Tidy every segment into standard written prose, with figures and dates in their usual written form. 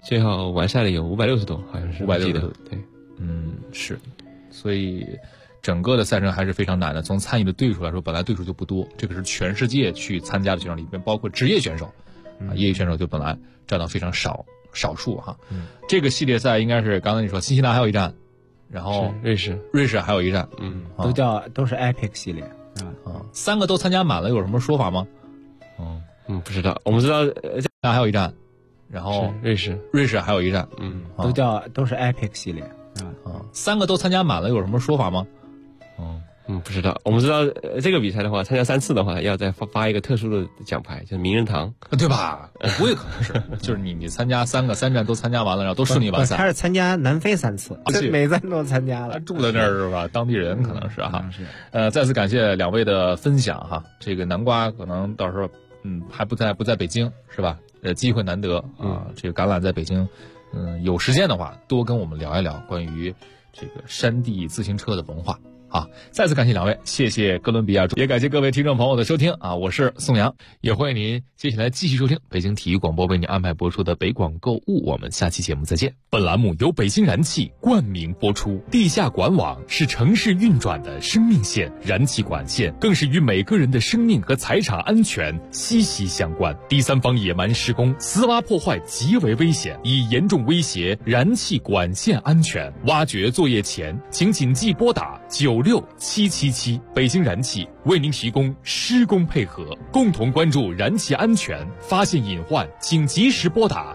最后完赛了有560多，好像是 560多， 对， 是，所以整个的赛程还是非常难的。从参与的对手来说，本来对手就不多，这个是全世界去参加的选手里面，包括职业选手，业余选手就本来占到非常少数哈。这个系列赛应该是刚才你说新西兰还有一站，然后瑞士还有一站， 都是 Epic 系列 3个都参加满了，有什么说法吗？ 不知道，我们知道还有一站，然后瑞士还有一站， 都是 Epic 系列 3个都参加满了，有什么说法吗？ 不知道，我们知道这个比赛的话，参加3次的话，要再发一个特殊的奖牌，就是名人堂， 对吧？我也可能是，就是你参加3站都参加完了，然后都顺利完赛。 他是参加南非3次，每站都参加了。 住在那儿是吧？当地人可能是哈。再次感谢2位的分享哈。这个南瓜可能到时候还不在北京是吧？机会难得啊。这个橄榄在北京，有时间的话多跟我们聊一聊关于这个山地自行车的文化。再次感谢2位，谢谢哥伦比亚，也感谢各位听众朋友的收听啊！我是宋阳，也欢迎您接下来继续收听北京体育广播为您安排播出的北广购物，我们下期节目再见。本栏目由北京燃气冠名播出。地下管网是城市运转的生命线，燃气管线更是与每个人的生命和财产安全息息相关。第三方野蛮施工、私挖破坏极为危险，已严重威胁燃气管线安全。挖掘作业前，请谨记拨打96777，北京燃气为您提供施工配合，共同关注燃气安全，发现隐患请及时拨打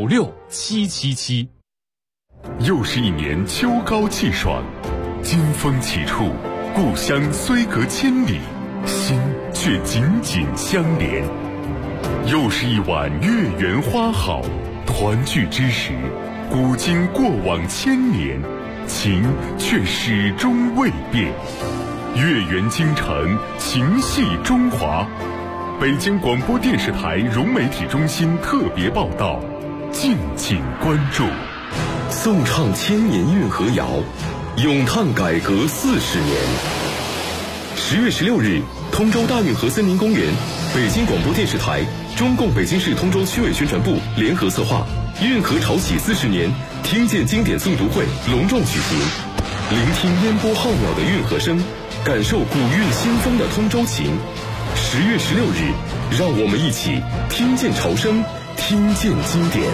96777。 又是一年秋高气爽，金风起处，故乡虽隔千里，心却紧紧相连。又是一晚月圆花好，团聚之时，古今过往千年，情却始终未变。月圆京城，情系中华。北京广播电视台融媒体中心特别报道，敬请关注。 颂唱千年运河谣，咏叹改革40年。10月16日，通州大运河森林公园，北京广播电视台、中共北京市通州区委宣传部联合策划运河潮起40年听见经典诵读会隆重举行，聆听烟波浩渺的运河声，感受古韵新风的通州情。10月16日，让我们一起听见潮声，听见经典。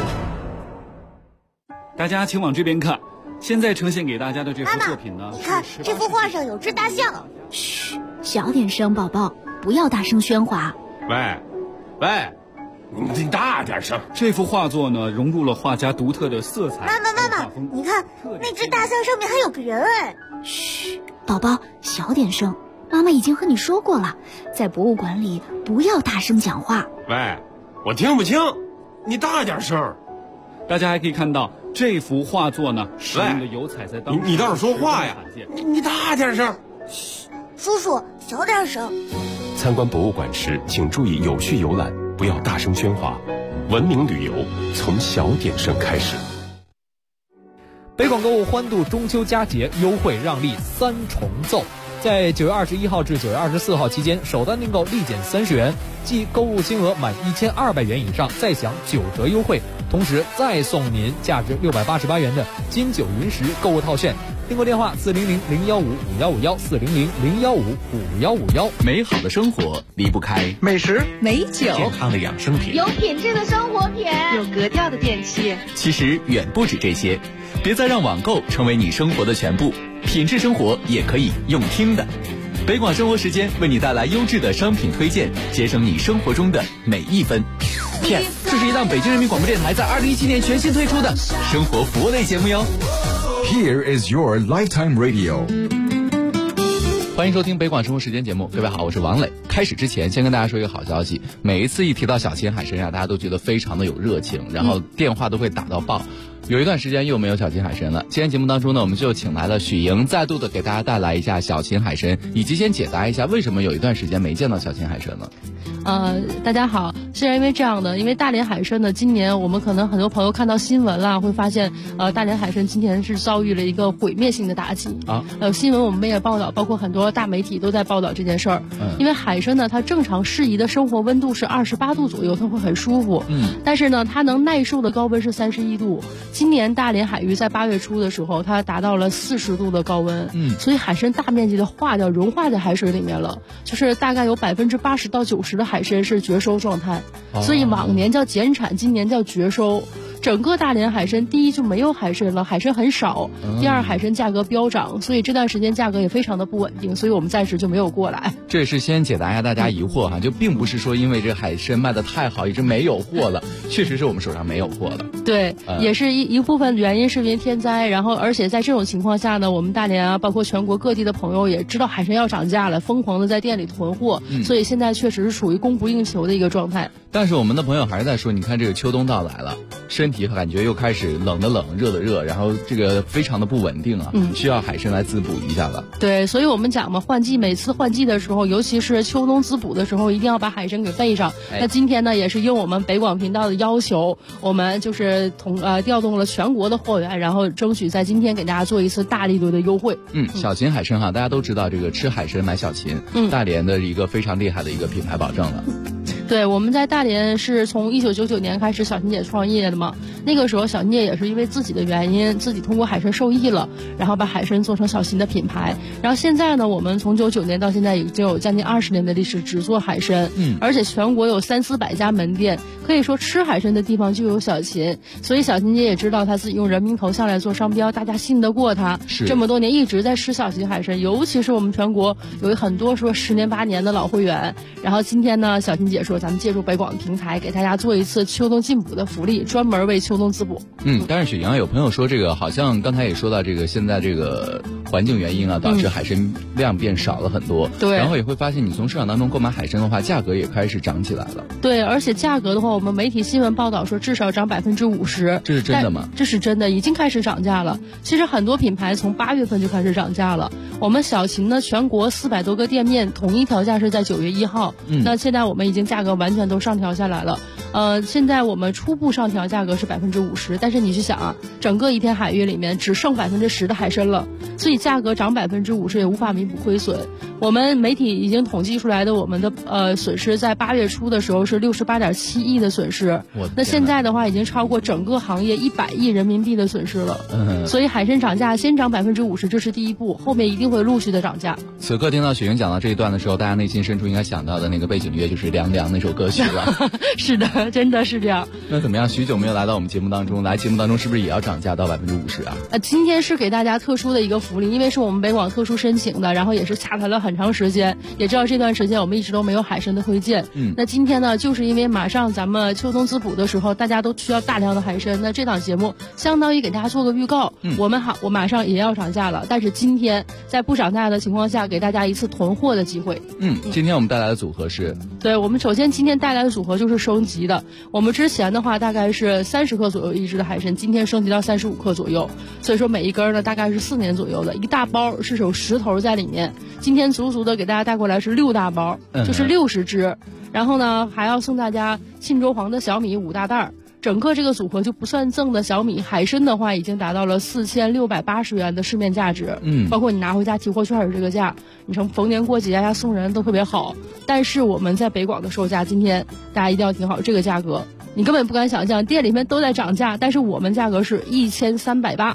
大家请往这边看，现在呈现给大家的这幅作品呢， 你看这幅画上有只大象。 嘘，小点声，宝宝，不要大声喧哗。 喂，你大点声。 这幅画作呢，融入了画家独特的色彩。 妈妈，你看那只大象上面还有个人哎。 嘘，宝宝，小点声。妈妈已经和你说过了，在博物馆里不要大声讲话。 喂，我听不清，你大点声。 大家还可以看到这幅画作呢，使用的油彩在当时你倒是说话呀！你大点声。 嘘，叔叔小点声。 参观博物馆时，请注意有序游览，不要大声喧哗。文明旅游从小点声开始。 北广购物欢度中秋佳节，优惠让利3重奏。在9月21号至9月24号期间，首单订购立减30元，即购物金额满1200元以上再享9折优惠，同时再送您价值688元的金九云石购物套券。订购电话400-015-5151，400-015-5151。 美好的生活离不开美食、 美酒、健康的养生品、 有品质的生活品、 有格调的电器。 其实远不止这些，别再让网购成为你生活的全部，品质生活也可以用听的。北广生活时间为你带来优质的商品推荐，节省你生活中的每一分。 Yes， 这是一档北京人民广播电台在2017年全新推出的生活服务类节目哟。 Here is your lifetime radio。 欢迎收听北广生活时间节目，各位好，我是王磊。开始之前，先跟大家说一个好消息，每一次一提到小秦海参大家都觉得非常的有热情，然后电话都会打到爆。 有一段时间又没有小秦海参了。今天节目当中呢，我们就请来了许莹，再度的给大家带来一下小秦海参，以及先解答一下为什么有一段时间没见到小秦海参了。 大家好，是因为这样的，因为大连海参呢，今年我们可能很多朋友看到新闻了，会发现大连海参今年是遭遇了一个毁灭性的打击啊。新闻我们也报道，包括很多大媒体都在报道这件事儿。因为海参呢，它正常适宜的生活温度是28度左右，它会很舒服。但是呢，它能耐受的高温是31度。今年大连海域在8月初的时候，它达到了40度的高温。所以海参大面积的融化在海水里面了，就是大概有80%到90%的海参是绝收状态。所以往年叫减产，今年叫绝收。整个大连海参，第一就没有海参了，海参很少；第二，海参价格飙涨，所以这段时间价格也非常的不稳定，所以我们暂时就没有过来。 这也是先解答一下大家疑惑哈，就并不是说因为这海参卖的太好，一直没有货了，确实是我们手上没有货了。 对，也是一部分原因是因为天灾，然后而且在这种情况下呢，我们大连啊，包括全国各地的朋友也知道海参要涨价了，疯狂的在店里囤货，所以现在确实是处于供不应求的一个状态。 但是我们的朋友还是在说，你看这个秋冬到来了，身体感觉又开始冷的冷，热的热，然后这个非常的不稳定啊，需要海参来滋补一下了。 对，所以我们讲嘛，每次换季的时候，尤其是秋冬滋补的时候，一定要把海参给备上。那今天呢，也是应我们北广频道的要求，我们就是调动了全国的货源，然后争取在今天给大家做一次大力度的优惠。 小秦海参哈，大家都知道这个吃海参买小秦，大连的一个非常厉害的一个品牌保证了。 对，我们在大连是从1999年开始小秦姐创业的嘛。那个时候小秦姐也是因为自己的原因，自己通过海参受益了，然后把海参做成小秦的品牌。然后现在呢，我们从99年到现在已经有将近20年的历史，只做海参。而且全国有300-400家门店，可以说吃海参的地方就有小秦。所以小秦姐也知道她自己用人名头像来做商标，大家信得过她。这么多年一直在吃小秦海参，尤其是我们全国有很多说10年8年的老会员。然后今天呢，小秦姐说咱们借助北广的平台，给大家做一次秋冬进补的福利，专门为秋冬滋补。 但是许莹有朋友说，这个好像刚才也说到，这个现在这个环境原因啊，导致海参量变少了很多。对，然后也会发现你从市场当中购买海参的话，价格也开始涨起来了。 对，而且价格的话，我们媒体新闻报道说至少涨50%。 这是真的吗？ 这是真的，已经开始涨价了。其实很多品牌从8月份就开始涨价了。我们小秦呢，全国400多个店面统一调价是在9月1号。那现在我们已经价格完全都上调下来了。现在我们初步上调价格是50%，但是你去想啊，整个一片海域里面只剩10%的海参了，所以价格涨50%也无法弥补亏损。我们媒体已经统计出来的我们的损失，在8月初的时候是68.7亿的损失，那现在的话已经超过整个行业100亿人民币的损失了。所以海参涨价先涨50%，这是第一步，后面一定会陆续的涨价。 此刻听到许莹讲到这一段的时候，大家内心深处应该想到的那个背景乐就是《凉凉》那首歌曲了。 是的，真的是这样。 那怎么样？许久没有来到我们节目当中，来节目当中是不是也要涨价到50%啊？ 今天是给大家特殊的一个福利，因为是我们北广特殊申请的，然后也是洽谈了很长时间，也知道这段时间我们一直都没有海参的推荐。那今天呢，就是因为马上咱们秋冬滋补的时候，大家都需要大量的海参，那这档节目相当于给大家做个预告。我马上也要涨价了，但是今天在不涨价的情况下，给大家一次囤货的机会。 今天我们带来的组合是？ 对，我们首先今天带来的组合就是升级的。我们之前的话大概是30克左右一只的海参，今天升级到35克左右，所以说每一根呢大概是4年左右的，一大包是有10头在里面。今天足足的给大家带过来是6大包，就是60只。然后呢还要送大家沁州黄的小米5大袋。整个这个组合就不算赠的小米，海参的话已经达到了4680元的市面价值，包括你拿回家提货券的这个价，你从逢年过节呀送人都特别好。但是我们在北广的售价，今天大家一定要听好这个价格，你根本不敢想象，店里面都在涨价，但是我们价格是1380。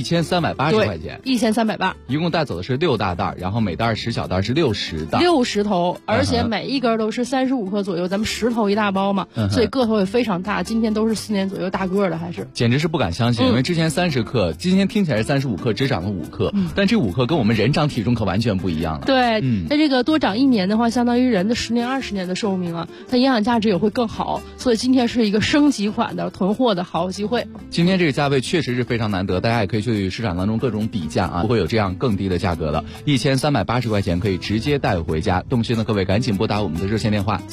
1380块钱 ，1380， 一共带走的是6大袋，然后每袋10小袋是60袋 ，60头，而且每一根都是35克左右，咱们10头一大包嘛，所以个头也非常大。今天都是4年左右大个的，还是简直是不敢相信，因为之前30克，今天听起来是35克，只涨了5克，但这5克跟我们人长体重可完全不一样了。 对，那这个多长1年的话，相当于人的10年20年的寿命啊，它营养价值也会更好，所以今天是一个升级款的囤货的好机会。 今天这个价位确实是非常难得，大家也可以以去市场当中各种比价啊，不会有这样更低的价格了，1380块钱可以直接带回家。动心的各位赶紧拨打我们的热线电话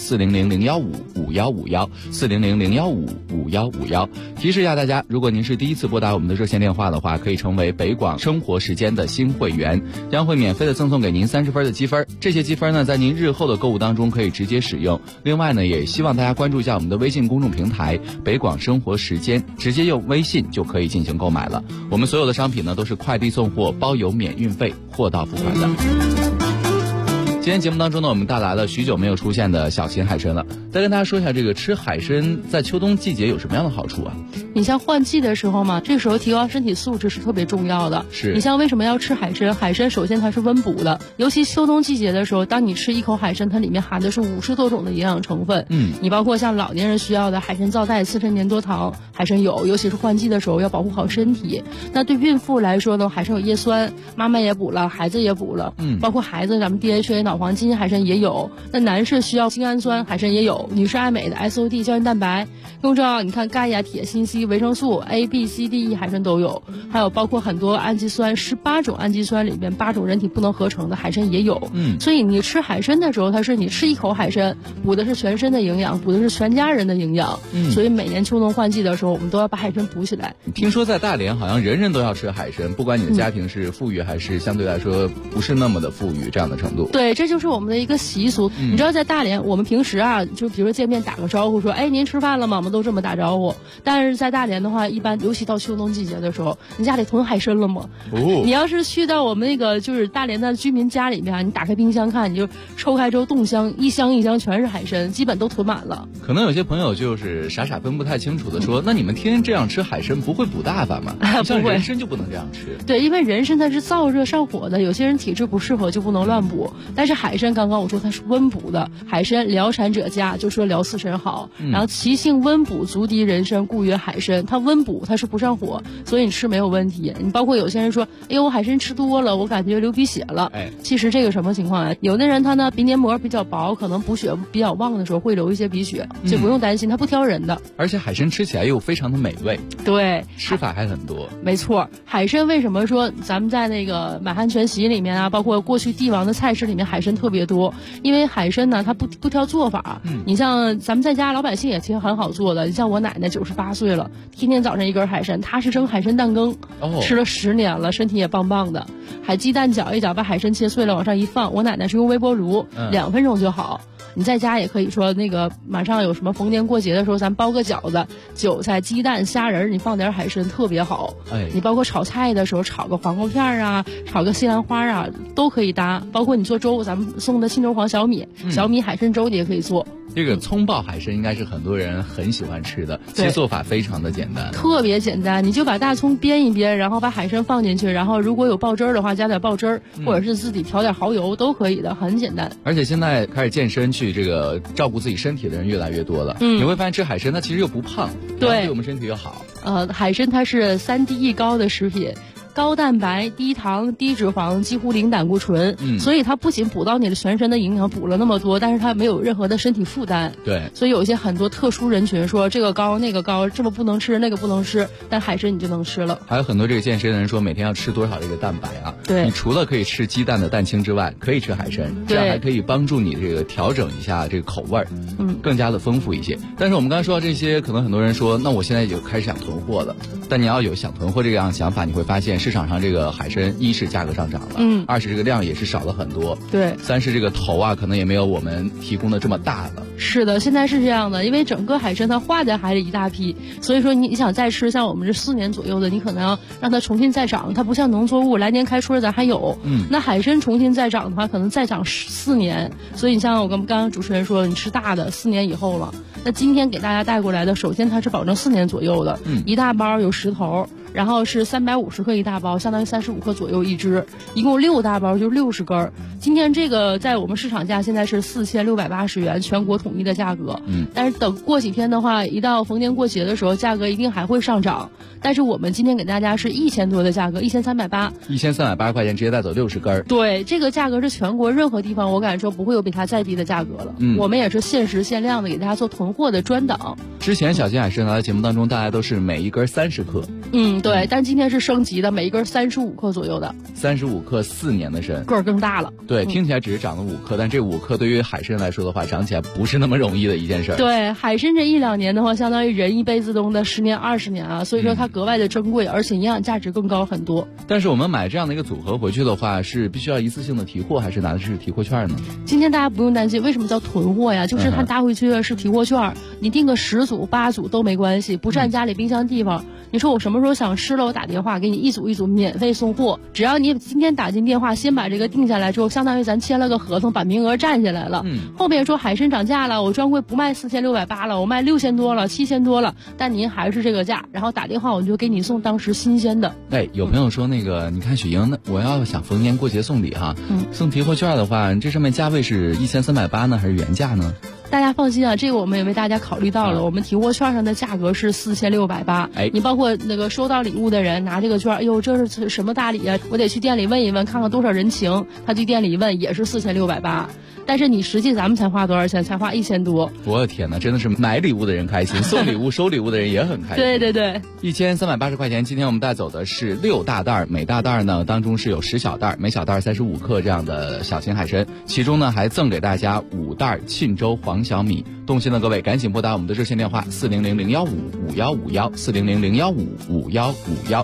400-015-5151，400-015-5151。提示一下大家，如果您是第一次拨打我们的热线电话的话，可以成为北广生活时间的新会员，将会免费的赠送给您30分的积分。这些积分呢，在您日后的购物当中可以直接使用。另外呢，也希望大家关注一下我们的微信公众平台北广生活时间，直接用微信就可以进行购买了。我们所有的商品呢都是快递送货，包邮免运费，货到付款的。今天节目当中呢，我们带来了许久没有出现的小秦海参了。再跟大家说一下，这个吃海参在秋冬季节有什么样的好处啊？ 你像换季的时候嘛，这个时候提高身体素质是特别重要的。 是你像为什么要吃海参？海参首先它是温补的，尤其秋冬季节的时候，当你吃一口海参，它里面含的是50多种的营养成分。你包括像老年人需要的海参皂苷、刺身粘多糖，海参有，尤其是换季的时候要保护好身体。那对孕妇来说呢，海参有叶酸，妈妈也补了，孩子也补了。包括孩子咱们 DHA 脑黄金海参也有。那男士需要精氨酸，海参也有。女士爱美的 SOD 胶原蛋白，更重要，你看钙呀、铁、锌、硒、维生素 A、B、C、D、E 海参都有，还有包括很多氨基酸，18种氨基酸里面8种人体不能合成的海参也有。所以你吃海参的时候，它是你吃一口海参，补的是全身的营养，补的是全家人的营养。所以每年秋冬换季的时候，我们都要把海参补起来。 听说在大连好像人人都要吃海参，不管你的家庭是富裕还是相对来说不是那么的富裕这样的程度。 对，这就是我们的一个习俗。你知道在大连，我们平时啊，就比如说见面打个招呼说，哎，您吃饭了吗？我们都这么打招呼。但是在大连的话，一般尤其到秋冬季节的时候，你家里囤海参了吗？你要是去到我们那个就是大连的居民家里面，你打开冰箱看，你就抽开之后冻箱，一箱一箱全是海参，基本都囤满了。 可能有些朋友就是傻傻分不太清楚的说，那你们天天这样吃海参不会补大发吗？像人参就不能这样吃。 对，因为人参它是燥热上火的，有些人体质不适合就不能乱补。但是海参刚刚我说它是温补的，海参疗产者佳，就说疗四神好。然后其性温补，足敌人参，故曰海参。它温补，它是不上火，所以你吃没有问题。你包括有些人说，哎呦，我海参吃多了，我感觉流鼻血了。其实这个什么情况啊？有的人他呢鼻黏膜比较薄，可能补血比较旺的时候会流一些鼻血，就不用担心，它不挑人的。 而且海参吃起来又非常的美味。 对， 吃法还很多。 没错，海参为什么说咱们在那个满汉全席里面啊，包括过去帝王的菜式里面海参特别多？因为海参呢，它不挑做法。你像咱们在家老百姓也其实很好做的，你像我奶奶98岁了，天天早上一根海参，她是蒸海参蛋羹，吃了10年了，身体也棒棒的。海鸡蛋搅一搅，把海参切碎了往上一放，我奶奶是用微波炉，2分钟就好。你在家也可以说那个马上有什么逢年过节的时候，咱包个饺子，韭菜、鸡蛋、虾仁，你放点海参特别好。你包括炒菜的时候，炒个黄瓜片啊，炒个西兰花啊，都可以搭。包括你做粥，咱们送的青州黄小米，小米海参粥你也可以做。 这个葱爆海参应该是很多人很喜欢吃的，其实做法非常的简单， 特别简单。你就把大葱煸一煸，然后把海参放进去，然后如果有爆汁儿的话，加点爆汁儿，或者是自己调点蚝油都可以的，很简单。 而且现在开始健身去这个照顾自己身体的人越来越多了，你会发现吃海参它其实又不胖，对我们身体又好。 海参它是3D 高的食品。高蛋白、低糖、低脂肪，几乎零胆固醇，所以它不仅补到你的全身的营养，补了那么多，但是它没有任何的身体负担。 对， 所以有一些很多特殊人群说这个高那个高，这么不能吃那个不能吃，但海参你就能吃了。 还有很多这个健身的人说每天要吃多少这个蛋白啊？ 对， 你除了可以吃鸡蛋的蛋清之外，可以吃海参，这样还可以帮助你这个调整一下这个口味儿，更加的丰富一些。但是我们刚才说到这些，可能很多人说，那我现在就开始想囤货了。但你要有想囤货这样想法，你会发现市场上这个海参一是价格上涨了，2是这个量也是少了很多， 对 ，3是这个头啊可能也没有我们提供的这么大了。 是的，现在是这样的，因为整个海参它化在海里一大批，所以说你想再吃，像我们这4年左右的，你可能要让它重新再长，它不像农作物来年开春咱还有，那海参重新再长的话，可能再长4年，所以你像我刚刚主持人说，你吃大的4年以后了。那今天给大家带过来的，首先它是保证4年左右的，一大包有10头。然后是350克一大包，相当于35克左右一只，一共6大包就60根。今天这个在我们市场价现在是4680元，全国统一的价格。但是等过几天的话，一到逢年过节的时候，价格一定还会上涨。但是我们今天给大家是1000多的价格，1380，1380 块钱直接带走60根。 对，这个价格是全国任何地方我敢说不会有比它再低的价格了。我们也是限时限量的给大家做囤货的专档。 之前小金海参来的节目当中，大家都是每一根30克。 对，但今天是升级的，每一根35克左右的 ，35克4年的参， 个儿更大了。 对，听起来只是长了5克，但这5克对于海参来说的话，长起来不是那么容易的一件事。 对，海参这1-2年的话，相当于人一辈子中的10年20年啊，所以说它格外的珍贵，而且营养价值更高很多。 但是我们买这样的一个组合回去的话，是必须要一次性的提货，还是拿的是提货券呢？ 今天大家不用担心，为什么叫囤货呀？就是它拿回去的是提货券，你订个10组8组都没关系，不占家里冰箱地方。你说我什么时候想吃了，我打电话给你一组免费送货，只要你今天打进电话，先把这个定下来之后，相当于咱签了个合同，把名额占下来了。后面说海参涨价了，我专柜不卖4680了，我卖6000多了7000多了，但您还是这个价，然后打电话我就给你送当时新鲜的。 有朋友说那个，你看雪莹，我要想逢年过节送礼哈，送提货券的话，这上面价位是1380呢，还是原价呢？ 大家放心啊，这个我们也为大家考虑到了。我们提货券上的价格是4680，你包括那个收到礼物的人拿这个券，哎呦，这是什么大礼啊？我得去店里问一问，看看多少人情。他去店里一问，也是4680。但是你实际咱们才花多少钱？才花1000多。 我的天哪，真的是买礼物的人开心，送礼物收礼物的人也很开心。 对对对 ，1380块钱。今天我们带走的是6大袋，每大袋呢当中是有10小袋，每小袋35克这样的小型海参，其中呢还赠给大家5袋沁州黄小米。动心的各位赶紧拨打我们的热线电话400-015-5151，400-015-5151。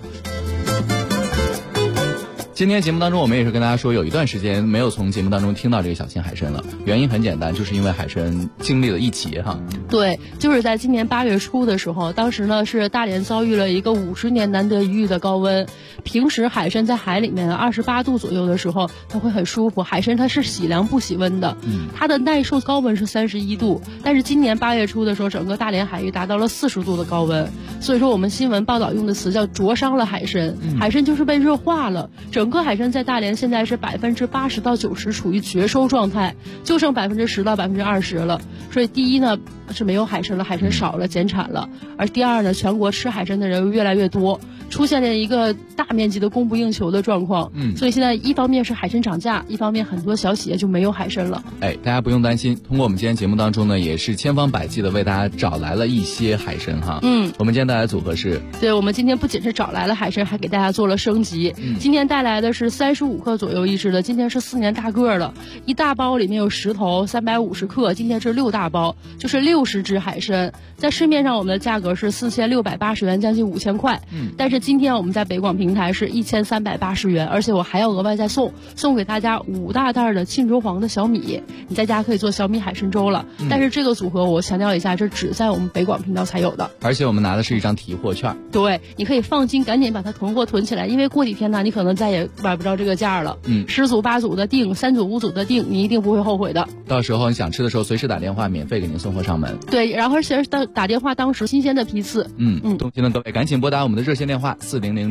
今天节目当中，我们也是跟大家说，有一段时间没有从节目当中听到这个小型海参了。原因很简单，就是因为海参经历了一劫哈。 对，就是在今年8月初的时候，当时呢是大连遭遇了一个50年难得一遇的高温。平时海参在海里面28度左右的时候，它会很舒服。海参它是喜凉不喜温的，它的耐受高温是31度。但是今年8月初的时候，整个大连海域达到了40度的高温，所以说我们新闻报道用的词叫灼伤了海参。海参就是被热化了。整个海参在大连现在是80%到90%处于绝收状态，就剩10%到20%了。所以第一呢是没有海参了，海参少了，减产了；而第二呢，全国吃海参的人越来越多，出现了一个大面积的供不应求的状况。所以现在一方面是海参涨价，一方面很多小企业就没有海参了。 大家不用担心，通过我们今天节目当中呢，也是千方百计的为大家找来了一些海参哈。我们今天带来的组合是， 对，我们今天不仅是找来了海参，还给大家做了升级。今天带来的是35克左右一只的，今天是4年大个了，一大包里面有10头，350克，今天是6大包，就是60只海参。在市面上我们的价格是4680元，将近5000块。但是今天我们在北广平台是1380元，而且我还要额外再送给大家5大袋的沁州黄的小米，你在家可以做小米海参粥了。但是这个组合我强调一下，这只在我们北广频道才有的， 而且我们拿的是一张提货券。 对，你可以放心，赶紧把它囤货囤起来，因为过几天呢，你可能再也买不着这个价了。10组8组的订，3组5组的订，你一定不会后悔的。 到时候你想吃的时候，随时打电话，免费给您送货上门。 对，然后而且打电话当时新鲜的批次。 动心的各位赶紧拨打我们的热线电话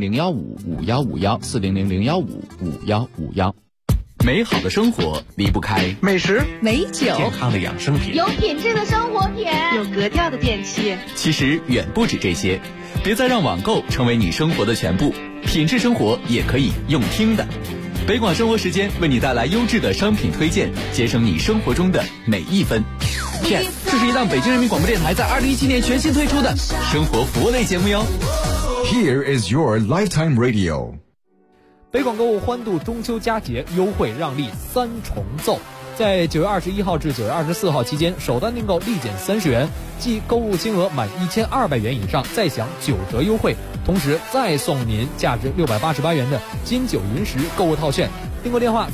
400-015-5151，400-015-5151。 美好的生活离不开美食、 美酒、 健康的养生品、 有品质的生活品、 有格调的电器。 其实远不止这些，别再让网购成为你生活的全部，品质生活也可以用听的。北广生活时间为你带来优质的商品推荐，节省你生活中的每一分。 Yes， 这是一档北京人民广播电台在2017年全新推出的生活服务类节目哟。 Here is your lifetime radio。 北广购物欢度中秋佳节优惠让利3重奏，在9月21号至9月24号期间，首单订购立减30元，即购物金额满1200元以上再享9折优惠，同时再送您价值688元的金九银十购物套券。订购电话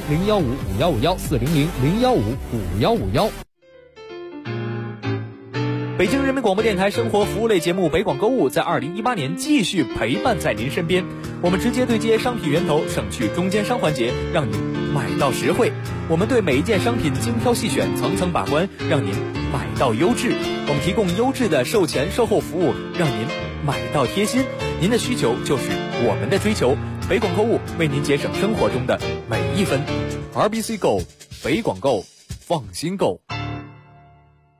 400-015-5151，400-015-5151。北京人民广播电台生活服务类节目北广购物在2018年继续陪伴在您身边，我们直接对接商品源头，省去中间商环节，让您买到实惠。我们对每一件商品精挑细选，层层把关，让您买到优质。我们提供优质的售前售后服务，让您买到贴心。您的需求就是我们的追求，北广购物为您节省生活中的每一分。RBC 购，北广购，放心购。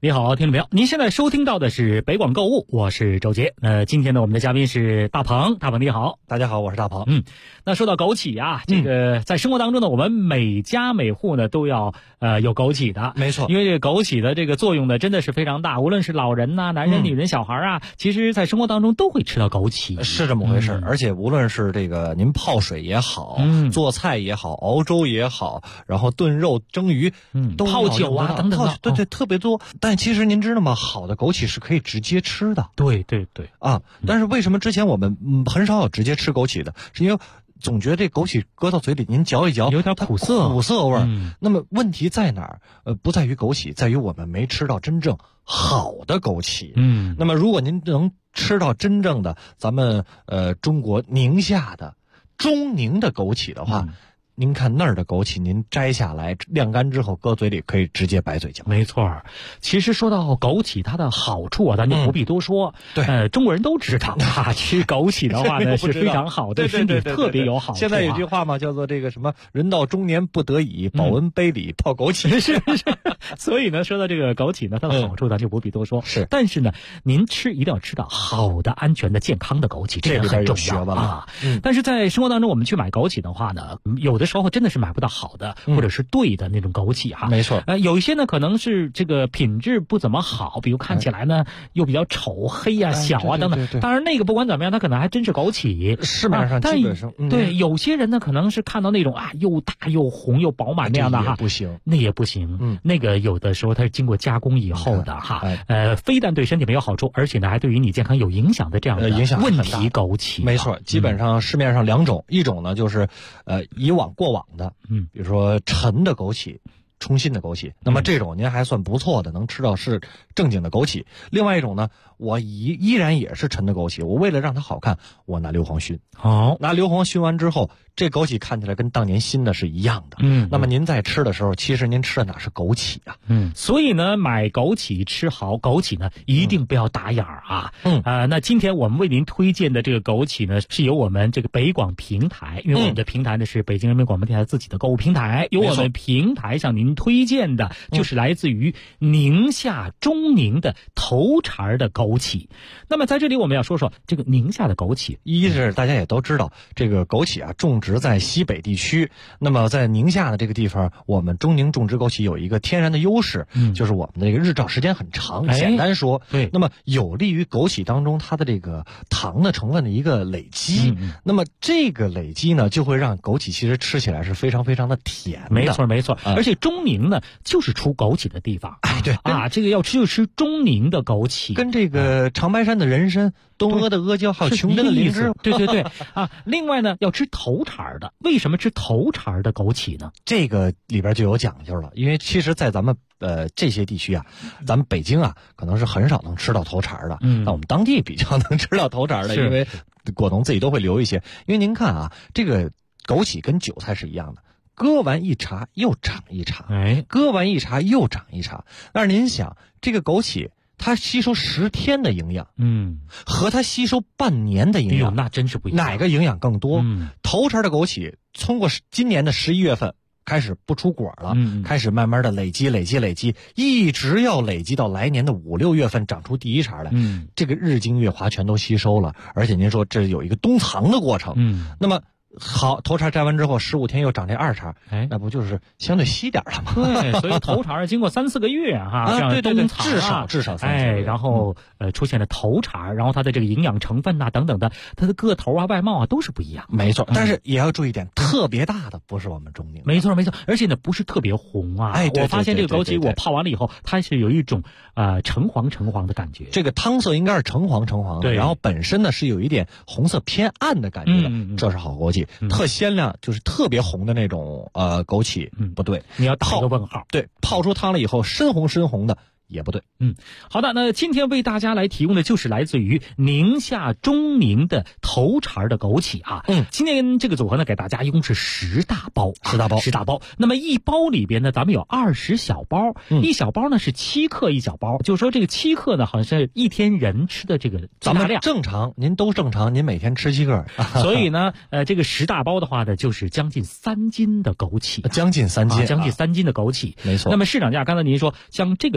你好，听众朋友，您现在收听到的是北广购物，我是周杰。今天呢，我们的嘉宾是大鹏，大鹏你好。 大家好，我是大鹏。 那说到枸杞啊，这个在生活当中呢，我们每家每户呢都要有枸杞的， 没错。 因为这个枸杞的这个作用呢，真的是非常大，无论是老人呐、男人、女人、小孩啊，其实在生活当中都会吃到枸杞， 是这么回事。而且无论是这个您泡水也好，做菜也好，熬粥也好，然后炖肉、蒸鱼，都泡酒啊等等， 对，特别多。但其实您知道吗？好的枸杞是可以直接吃的。 对啊！但是为什么之前我们很少有直接吃枸杞的？是因为总觉得这枸杞搁到嘴里，您嚼一嚼， 有点苦涩味儿。那么问题在哪儿？不在于枸杞，在于我们没吃到真正好的枸杞。那么如果您能吃到真正的咱们中国宁夏的中宁的枸杞的话。您看那儿的枸杞，您摘下来晾干之后搁嘴里可以直接白嘴嚼。 没错，其实说到枸杞它的好处啊，咱就不必多说。 对， 中国人都知道啊，吃枸杞的话呢是非常好的，对身体特别有好处。 现在有句话嘛，叫做这个什么“人到中年不得已，保温杯里泡枸杞”。 是。所以呢，说到这个枸杞呢，它的好处咱就不必多说。 是， 但是呢，您吃一定要吃到好的、安全的、健康的枸杞，这个很重要啊。但是在生活当中，我们去买枸杞的话呢，有的时候真的是买不到好的或者是对的那种枸杞哈。 没错。 有一些呢可能是这个品质不怎么好，比如看起来呢又比较丑、黑啊、小啊等等。当然那个不管怎么样，它可能还真是枸杞。 市面上基本上对有些人呢可能是看到那种又大又红又饱满那样的哈， 不行， 那也不行。那个有的时候它是经过加工以后的哈，非但对身体没有好处，而且呢还对于你健康有影响的这样的问题枸杞。 没错，基本上市面上两种，一种呢就是过往的，比如说陈的枸杞、冲新的枸杞，那么这种您还算不错的，能吃到是正经的枸杞。另外一种呢，我依然也是陈的枸杞，我为了让它好看，我拿硫磺熏。拿硫磺熏完之后，这枸杞看起来跟当年新的是一样的。那么您在吃的时候，其实您吃的哪是枸杞啊？ 所以呢，买枸杞吃好枸杞呢，一定不要打眼儿啊。那今天我们为您推荐的这个枸杞呢，是由我们这个北广平台，因为我们的平台呢是北京人民广播电台自己的购物平台，由我们平台向您推荐的就是来自于宁夏中宁的头茬的枸杞。那么在这里我们要说说这个宁夏的枸杞， 一是大家也都知道，这个枸杞啊种植在西北地区，那么在宁夏的这个地方，我们中宁种植枸杞有一个天然的优势，就是我们的这个日照时间很长。简单说， 对， 那么有利于枸杞当中它的这个糖的成分的一个累积。那么这个累积呢，就会让枸杞其实吃起来是非常非常的甜的。 没错。而且中宁呢，就是出枸杞的地方。 对啊，这个要吃就吃中宁的枸杞， 跟这个长白山的人参、东阿的阿胶还有琼珍的灵芝。 对啊。另外呢，要吃头茬的。为什么吃头茬的枸杞呢？ 这个里边就有讲究了，因为其实在咱们这些地区啊，咱们北京啊可能是很少能吃到头茬的，但我们当地比较能吃到头茬的，因为果农自己都会留一些。因为您看啊，这个枸杞跟韭菜是一样的，割完一茬又长一茬，割完一茬又长一茬。但是您想，这个枸杞它吸收10天的营养，和它吸收半年的营养， 那真是不一样。 哪个营养更多？头茬的枸杞通过今年的11月份开始不出果了，开始慢慢的累积，一直要累积到来年的5、6月份长出第一茬来。这个日精月华全都吸收了，而且您说这有一个冬藏的过程。那么好，头茬摘完之后15天又长这二茬，那不就是相对稀点了吗？ 对，所以头茬经过3、4个月哈，这样冬藏至少3、4个月， 然后出现了头茬，然后它的这个营养成分等等的，它的个头啊、外貌啊都是不一样。 没错，但是也要注意点，特别大的不是我们中宁。 没错，而且呢不是特别红啊。我发现这个枸杞我泡完了以后，它是有一种橙黄的感觉。 这个汤色应该是橙黄的，然后本身呢是有一点红色偏暗的感觉的，这是好枸杞。特鲜亮，就是特别红的那种枸杞，不对， 你要打个问号。 对，泡出汤了以后深红的也不对。 好的，那今天为大家来提供的就是来自于宁夏中宁的头茬的枸杞啊。今天这个组合呢，给大家一共是10大包。那么一包里边呢，咱们有20小包，一小包呢是7克一小包，就是说这个7克呢，好像是一天人吃的这个咱们正常，您都正常，您每天吃7克， 所以呢，这个10大包的话呢，就是将近3斤的枸杞， 将近3斤， 将近3斤的枸杞， 没错。 那么市场价，刚才您说像这个品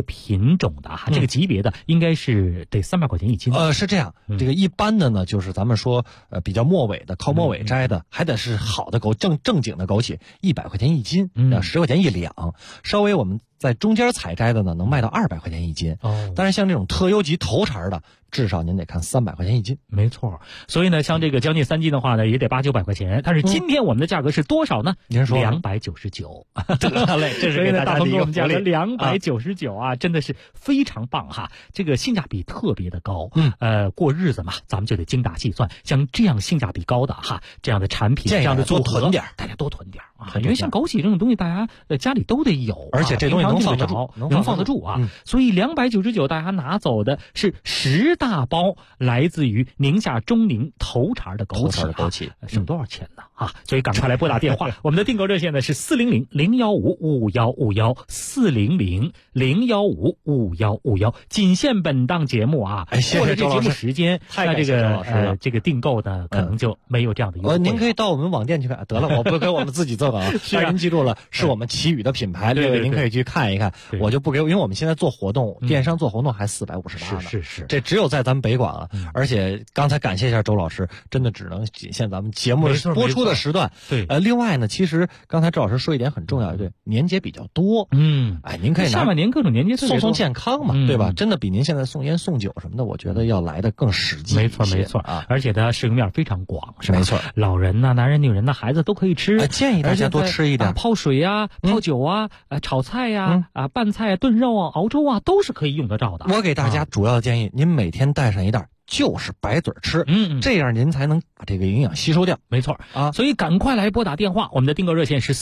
品种的哈，这个级别的应该是得300块钱1斤。 是这样，这个一般的呢，就是咱们说比较末尾的，靠末尾摘的，还得是好的正经的枸杞，100块钱1斤，10块钱1两。稍微我们在中间采摘的呢，能卖到200块钱1斤。但是像这种特优级头茬的，至少您得看300块钱1斤。 没错，所以呢，像这个将近3斤的话呢，也得800-900块钱。但是今天我们的价格是多少呢？ 您说 299。 得嘞，这是给大家的一个我们价格299啊，真的是非常棒哈，这个性价比特别的高。过日子嘛，咱们就得精打细算，像这样性价比高的哈，这样的产品，这样的组合，大家多囤点啊，因为像枸杞这种东西，大家家里都得有， 而且这东西能放得住啊。所以299，大家拿走的是10大包来自于宁夏中宁头茬的枸杞，省多少钱呢啊？所以赶快来拨打电话，我们的订购热线呢是400-015-5151，400-015-5151，仅限本档节目啊。过了这节目时间，那这个订购呢可能就没有这样的优惠。 您可以到我们网店去看，得了，我不给我们自己做广告。但您记住了，是我们奇宇的品牌，对，您可以去看一看。我就不给，因为我们现在做活动，电商做活动还458呢。 是， 这只有在咱们北广了。而且刚才感谢一下周老师，真的只能仅限咱们节目播出的时段。 对， 另外呢，其实刚才周老师说一点很重要的，对，年节比较多。您可以下半年各种年节送健康嘛，对吧？真的比您现在送烟送酒什么的，我觉得要来的更实际。 没错啊，而且它使用面非常广，是吧？ 没错， 老人呐、男人、女人呐、孩子都可以吃。 建议大家多吃一点， 泡水啊、泡酒啊、炒菜呀、拌菜、炖肉啊、熬粥啊，都是可以用得着的。 我给大家主要建议，您每天带上一袋，就是白嘴吃，这样您才能把这个营养吸收掉。 没错啊，所以赶快来拨打电话，我们的订购热线是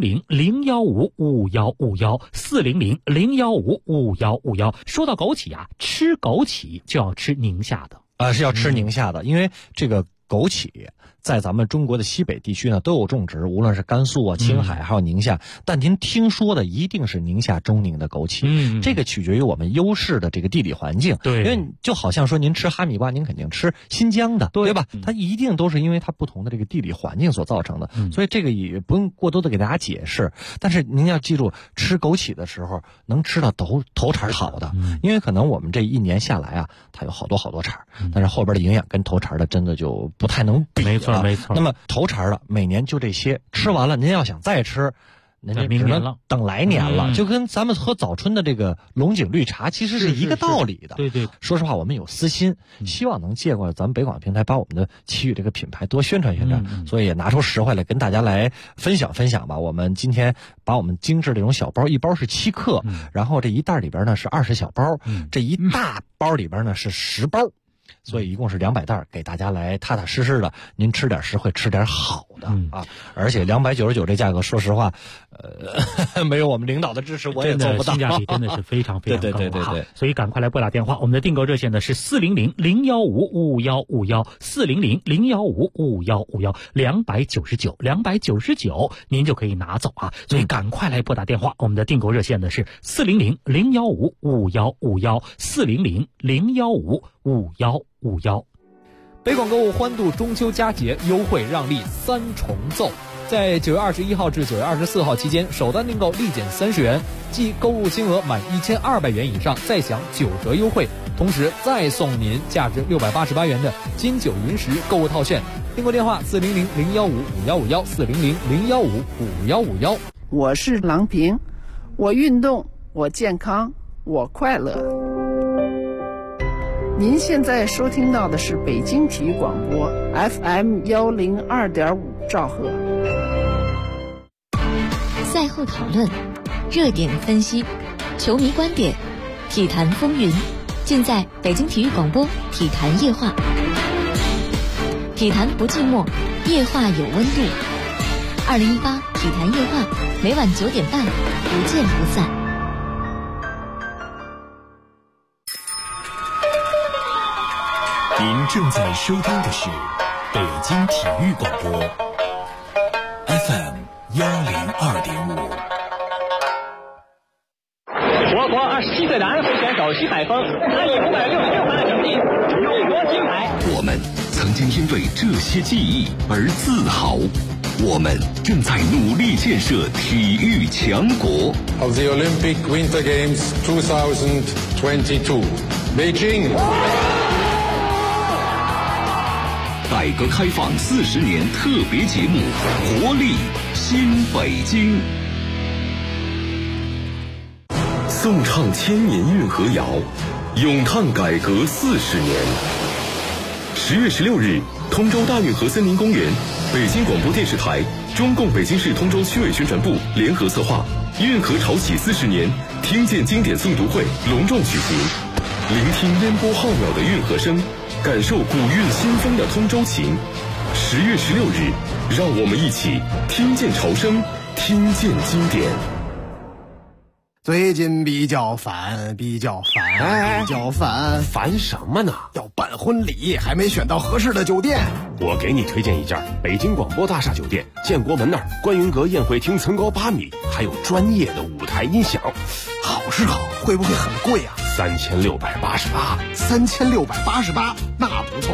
400-015-5151，400-015-5151。说到枸杞啊，吃枸杞就要吃宁夏的是要吃宁夏的，因为这个枸杞在咱们中国的西北地区呢都有种植，无论是甘肃啊、青海还有宁夏，但您听说的一定是宁夏中宁的枸杞。这个取决于我们优势的这个地理环境。 对， 因为就好像说您吃哈密瓜，您肯定吃新疆的，对吧？它一定都是因为它不同的这个地理环境所造成的。所以这个也不用过多的给大家解释。但是您要记住，吃枸杞的时候能吃到头茬好的，因为可能我们这一年下来啊，它有好多茬，但是后边的营养跟头茬的真的就不太能比。 没错。 那么头茬的每年就这些，吃完了您要想再吃，您就只能等来年了。就跟咱们喝早春的这个龙井绿茶其实是一个道理的。 对， 说实话，我们有私心，希望能借过咱们北广平台，把我们的奇宇这个品牌多宣传宣传，所以也拿出实惠来跟大家来分享吧。我们今天把我们精致这种小包，一包是7克，然后这一袋里边呢是20小包，这一大包里边呢是10包。所以一共是200袋，给大家来踏踏实实的，您吃点实惠，吃点好的啊！而且299这价格，说实话，没有我们领导的支持，我也做不到。 性价比真的是非常非常高。 对。 所以赶快来拨打电话，我们的订购热线呢是400-015-5151，400-015-5151，299，您就可以拿走啊！所以赶快来拨打电话，我们的订购热线呢是400-015-5151，400-015-5151。 北广购物欢度中秋佳节优惠让利3重奏，在9月21号至9月24号期间，首单订购立减30元，即购物金额满1200元以上再享9折优惠，同时再送您价值688元的金九银十购物套券。订购电话400-015-5151，400-015-5151。 我是郎平，我运动，我健康，我快乐。您现在收听到的是北京体育广播 FM102.5兆赫。 赛后讨论，热点分析，球迷观点，体坛风云，尽在北京体育广播体坛夜话。体坛不寂寞，夜话有温度。2018体坛夜话，每晚9点半，不见不散。 您正在收听的是北京体育广播 FM102.5。 我国27岁的安徽选手徐海峰，他以566分的成绩勇夺金牌。 我们曾经因为这些记忆而自豪， 我们正在努力建设体育强国。 Of the Olympic Winter Games 2022, Beijing。 改革开放40年特别节目，活力新北京。颂唱千年运河谣，咏叹改革40年。10月16日，通州大运河森林公园，北京广播电视台、中共北京市通州区委宣传部联合策划运河潮起40年听见经典诵读会隆重举行，聆听烟波浩渺的运河声，感受古韵新风的通州情。10月16日，让我们一起听见潮声，听见经典。 最近比较烦， 烦什么呢？ 要办婚礼，还没选到合适的酒店。 我给你推荐一家北京广播大厦酒店，建国门那儿观云阁宴会厅层高8米，还有专业的舞台音响。 好是好，会不会很贵啊？ 3688， 那不错。